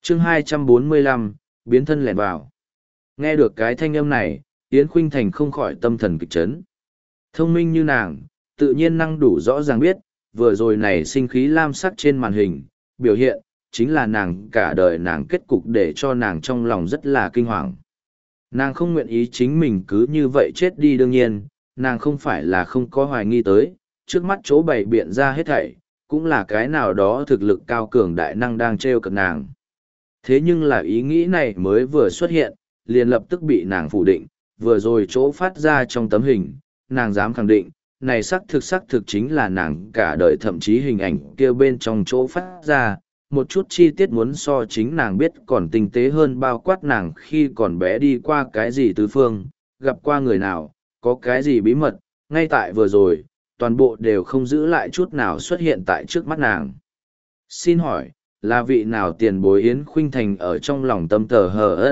chương 245, biến thân lẻn vào. Nghe được cái thanh âm này, Yến Khuynh Thành không khỏi tâm thần kịch chấn. Thông minh như nàng, tự nhiên năng đủ rõ ràng biết, vừa rồi này sinh khí lam sắc trên màn hình, biểu hiện, chính là nàng cả đời nàng kết cục để cho nàng trong lòng rất là kinh hoàng. Nàng không nguyện ý chính mình cứ như vậy chết đi đương nhiên, nàng không phải là không có hoài nghi tới, trước mắt chỗ bày biện ra hết thảy, cũng là cái nào đó thực lực cao cường đại năng đang trêu cợt nàng. Thế nhưng là ý nghĩ này mới vừa xuất hiện, liền lập tức bị nàng phủ định, vừa rồi chỗ phát ra trong tấm hình, nàng dám khẳng định, này xác thực chính là nàng cả đời thậm chí hình ảnh kia bên trong chỗ phát ra, một chút chi tiết muốn so chính nàng biết còn tinh tế hơn bao quát nàng khi còn bé đi qua cái gì tứ phương, gặp qua người nào, có cái gì bí mật, ngay tại vừa rồi, toàn bộ đều không giữ lại chút nào xuất hiện tại trước mắt nàng. Xin hỏi, là vị nào tiền bối Yến Khuynh Thành ở trong lòng tâm tờ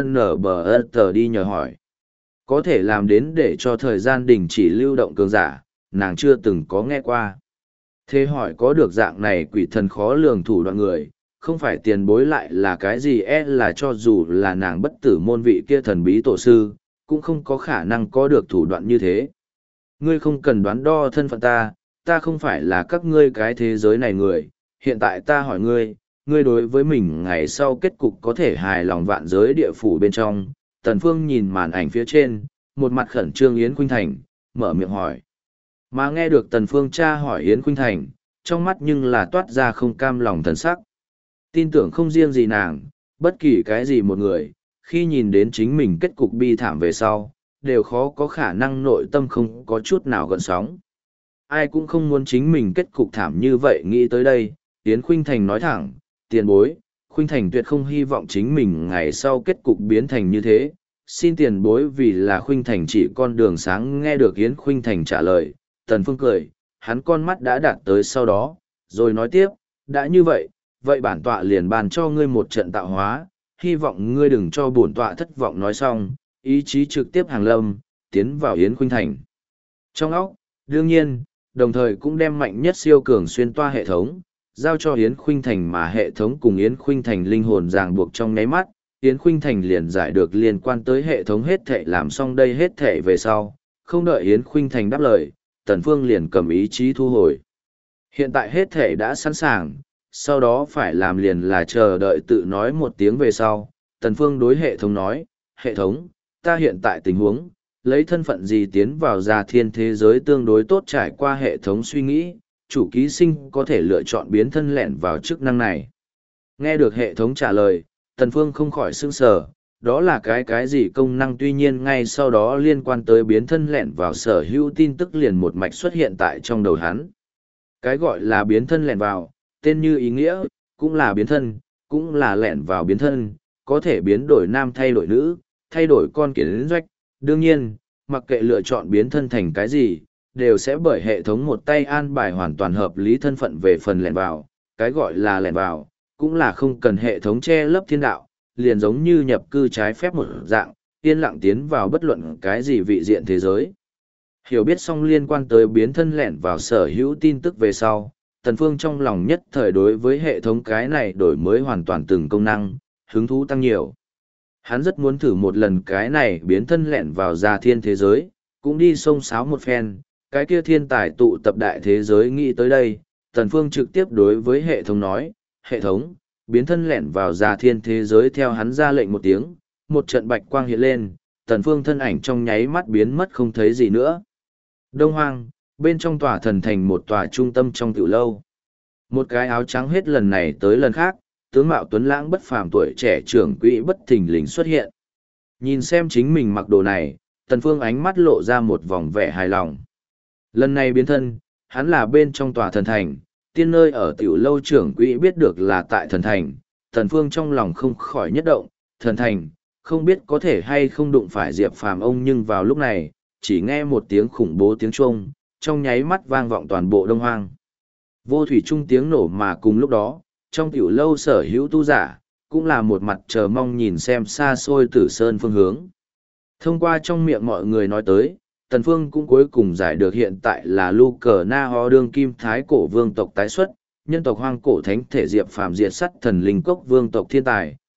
HNBT đi nhờ hỏi. Có thể làm đến để cho thời gian đình chỉ lưu động cường giả, nàng chưa từng có nghe qua. Thế hỏi có được dạng này quỷ thần khó lường thủ đoạn người, không phải tiền bối lại là cái gì là cho dù là nàng bất tử môn vị kia thần bí tổ sư, cũng không có khả năng có được thủ đoạn như thế. Ngươi không cần đoán đo thân phận ta không phải là các ngươi cái thế giới này người, hiện tại ta hỏi ngươi, ngươi đối với mình ngày sau kết cục có thể hài lòng vạn giới địa phủ bên trong. Tần Phương nhìn màn ảnh phía trên, một mặt khẩn trương Yến Khuynh Thành, mở miệng hỏi. Mà nghe được Tần Phương tra hỏi Yến Khuynh Thành, trong mắt nhưng là toát ra không cam lòng thần sắc. Tin tưởng không riêng gì nàng, bất kỳ cái gì một người, khi nhìn đến chính mình kết cục bi thảm về sau, đều khó có khả năng nội tâm không có chút nào gợn sóng. Ai cũng không muốn chính mình kết cục thảm như vậy nghĩ tới đây, Yến Khuynh Thành nói thẳng, tiền bối, Khuynh Thành tuyệt không hy vọng chính mình ngày sau kết cục biến thành như thế. Xin tiền bối vì là Khuynh Thành chỉ con đường sáng. Nghe được Yến Khuynh Thành trả lời, Tần Phương cười, hắn con mắt đã đạt tới sau đó, rồi nói tiếp, đã như vậy, vậy bản tọa liền bàn cho ngươi một trận tạo hóa, hy vọng ngươi đừng cho bổn tọa thất vọng. Nói xong, ý chí trực tiếp hàng lâm, tiến vào Yến Khuynh Thành. Trong óc, đương nhiên, đồng thời cũng đem mạnh nhất siêu cường xuyên toa hệ thống, giao cho Yến Khuynh Thành mà hệ thống cùng Yến Khuynh Thành linh hồn ràng buộc trong nháy mắt, Yến Khuynh Thành liền giải được liên quan tới hệ thống hết thảy làm xong đây hết thảy về sau, không đợi Yến Khuynh Thành đáp lời, Tần Phương liền cầm ý chí thu hồi. Hiện tại hết thảy đã sẵn sàng, sau đó phải làm liền là chờ đợi tự nói một tiếng về sau, Tần Phương đối hệ thống nói, hệ thống, ta hiện tại tình huống, lấy thân phận gì tiến vào Già Thiên thế giới tương đối tốt. Trải qua hệ thống suy nghĩ, chủ ký sinh có thể lựa chọn biến thân lẻn vào chức năng này. Nghe được hệ thống trả lời, Tần Phương không khỏi sửng sở, đó là cái gì công năng. Tuy nhiên ngay sau đó liên quan tới biến thân lẻn vào sở hữu tin tức liền một mạch xuất hiện tại trong đầu hắn. Cái gọi là biến thân lẻn vào, tên như ý nghĩa, cũng là biến thân, cũng là lẻn vào biến thân, có thể biến đổi nam thay đổi nữ, thay đổi con kiến doanh. Đương nhiên, mặc kệ lựa chọn biến thân thành cái gì, đều sẽ bởi hệ thống một tay an bài hoàn toàn hợp lý thân phận về phần lẻn vào. Cái gọi là lẻn vào, cũng là không cần hệ thống che lấp thiên đạo, liền giống như nhập cư trái phép một dạng, yên lặng tiến vào bất luận cái gì vị diện thế giới. Hiểu biết xong liên quan tới biến thân lẻn vào sở hữu tin tức về sau, Tần Phương trong lòng nhất thời đối với hệ thống cái này đổi mới hoàn toàn từng công năng, hứng thú tăng nhiều. Hắn rất muốn thử một lần cái này biến thân lẻn vào Già Thiên thế giới, cũng đi xông xáo một phen, cái kia thiên tài tụ tập đại thế giới. Nghĩ tới đây, Tần Phương trực tiếp đối với hệ thống nói, hệ thống, biến thân lẻn vào Già Thiên thế giới. Theo hắn ra lệnh một tiếng, một trận bạch quang hiện lên, Tần Phương thân ảnh trong nháy mắt biến mất không thấy gì nữa. Đông Hoang, bên trong tòa thần thành một tòa trung tâm trong tiểu lâu. Một cái áo trắng hết lần này tới lần khác, tướng mạo tuấn lãng bất phàm tuổi trẻ trưởng quỹ bất thình lình xuất hiện. Nhìn xem chính mình mặc đồ này, Tần Phương ánh mắt lộ ra một vòng vẻ hài lòng. Lần này biến thân, hắn là bên trong tòa thần thành, tiên nơi ở tiểu lâu trưởng quỹ biết được là tại thần thành, Tần Phương trong lòng không khỏi nhất động, thần thành, không biết có thể hay không đụng phải Diệp Phàm ông. Nhưng vào lúc này, chỉ nghe một tiếng khủng bố tiếng chuông, trong nháy mắt vang vọng toàn bộ Đông Hoang. Vô thủy trung tiếng nổ mà cùng lúc đó, trong tiểu lâu sở hữu tu giả, cũng là một mặt chờ mong nhìn xem xa xôi Tử Sơn phương hướng. Thông qua trong miệng mọi người nói tới, Tần Phương cũng cuối cùng giải được hiện tại là Lu Cờ Na Ho đương kim thái cổ vương tộc tái xuất, nhân tộc hoang cổ thánh thể Diệp Phàm diệt sắt thần linh cốc vương tộc thiên tài,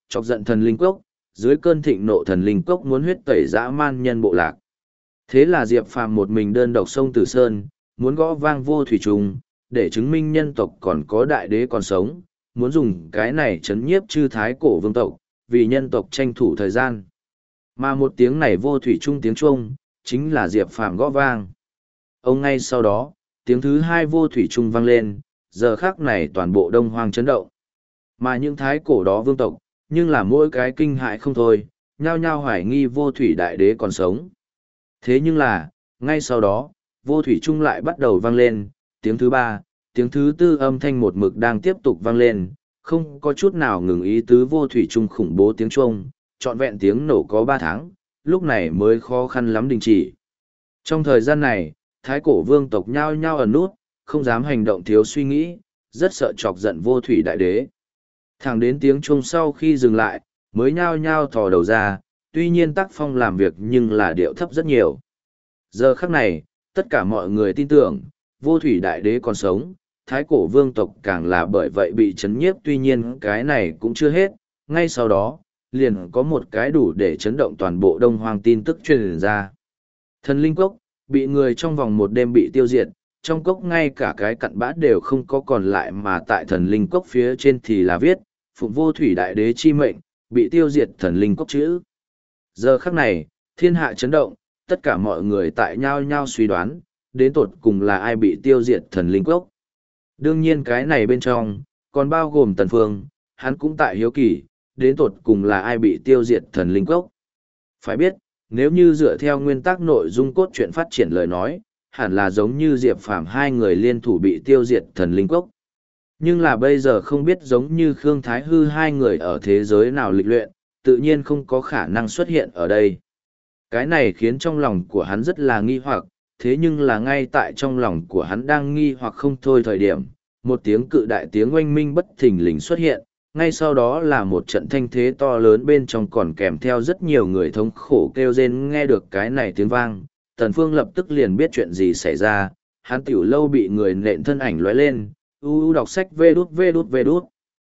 chọc giận thần linh cốc, dưới cơn thịnh nộ thần linh cốc muốn huyết tẩy dã man nhân bộ lạc. Thế là Diệp Phàm một mình đơn độc sông Tử Sơn, muốn gõ vang vô thủy trùng, để chứng minh nhân tộc còn có đại đế còn sống, muốn dùng cái này chấn nhiếp chư thái cổ vương tộc, vì nhân tộc tranh thủ thời gian. Mà một tiếng này vô thủy trung tiếng chuông, chính là Diệp Phàm gõ vang. Ông ngay sau đó, tiếng thứ hai vô thủy trung vang lên, giờ khắc này toàn bộ Đông Hoang chấn động. Mà những thái cổ đó vương tộc, nhưng là mỗi cái kinh hại không thôi, nhao nhao hoài nghi vô thủy đại đế còn sống. Thế nhưng là, ngay sau đó, vô thủy trung lại bắt đầu vang lên, tiếng thứ ba, tiếng thứ tư âm thanh một mực đang tiếp tục vang lên, không có chút nào ngừng ý tứ vô thủy trung khủng bố tiếng chuông, trọn vẹn tiếng nổ có 3 tháng, lúc này mới khó khăn lắm đình chỉ. Trong thời gian này, thái cổ vương tộc nhao nhao ẩn nút, không dám hành động thiếu suy nghĩ, rất sợ chọc giận vô thủy đại đế. Thẳng đến tiếng chuông sau khi dừng lại, mới nhao nhao thò đầu ra, tuy nhiên tác phong làm việc nhưng là điệu thấp rất nhiều. Giờ khắc này, tất cả mọi người tin tưởng, vô thủy đại đế còn sống, thái cổ vương tộc càng là bởi vậy bị chấn nhiếp, tuy nhiên cái này cũng chưa hết, ngay sau đó, liền có một cái đủ để chấn động toàn bộ Đông Hoang tin tức truyền ra. Thần linh cốc, bị người trong vòng một đêm bị tiêu diệt, trong cốc ngay cả cái cặn bã đều không có còn lại, mà tại thần linh cốc phía trên thì là viết, phụng vô thủy đại đế chi mệnh, bị tiêu diệt thần linh cốc chữ. Giờ khắc này, thiên hạ chấn động, tất cả mọi người tại nhao nhao suy đoán, đến tột cùng là ai bị tiêu diệt thần linh cốc. Đương nhiên cái này bên trong, còn bao gồm Tần Phương, hắn cũng tại hiếu kỳ, đến tột cùng là ai bị tiêu diệt thần linh cốc. Phải biết, nếu như dựa theo nguyên tắc nội dung cốt truyện phát triển lời nói, hẳn là giống như Diệp Phàm hai người liên thủ bị tiêu diệt thần linh cốc. Nhưng là bây giờ không biết giống như Khương Thái Hư hai người ở thế giới nào lịch luyện, tự nhiên không có khả năng xuất hiện ở đây. Cái này khiến trong lòng của hắn rất là nghi hoặc, thế nhưng là ngay tại trong lòng của hắn đang nghi hoặc không thôi thời điểm, một tiếng cự đại tiếng oanh minh bất thình lình xuất hiện, ngay sau đó là một trận thanh thế to lớn bên trong còn kèm theo rất nhiều người thống khổ kêu rên. Nghe được cái này tiếng vang, Tần Phương lập tức liền biết chuyện gì xảy ra, hắn tiểu lâu bị người nện thân ảnh lóe lên, đọc sách vê đút.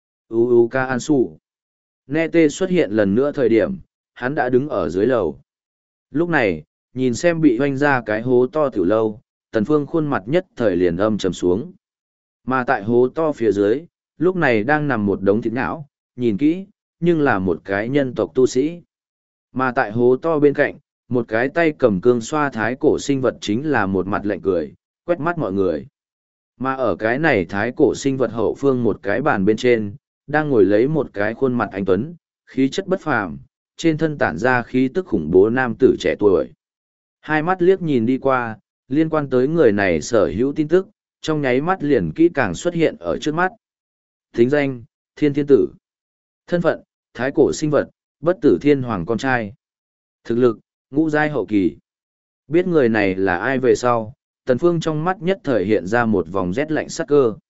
Ca An Sủ. Nghe tê xuất hiện lần nữa thời điểm, hắn đã đứng ở dưới lầu. Lúc này, nhìn xem bị hoanh ra cái hố to tiểu lâu, Tần Phương khuôn mặt nhất thời liền âm trầm xuống. Mà tại hố to phía dưới, lúc này đang nằm một đống thịt não, nhìn kỹ, nhưng là một cái nhân tộc tu sĩ. Mà tại hố to bên cạnh, một cái tay cầm cương xoa thái cổ sinh vật chính là một mặt lạnh cười, quét mắt mọi người. Mà ở cái này thái cổ sinh vật hậu phương một cái bàn bên trên, đang ngồi lấy một cái khuôn mặt anh tuấn, khí chất bất phàm, trên thân tản ra khí tức khủng bố nam tử trẻ tuổi. Hai mắt liếc nhìn đi qua, liên quan tới người này sở hữu tin tức, trong nháy mắt liền kỹ càng xuất hiện ở trước mắt. Thính danh, Thiên Thiên Tử. Thân phận, thái cổ sinh vật, bất tử thiên hoàng con trai. Thực lực, ngũ giai hậu kỳ. Biết người này là ai về sau, Tần Phương trong mắt nhất thời hiện ra một vòng rét lạnh sắc cơ.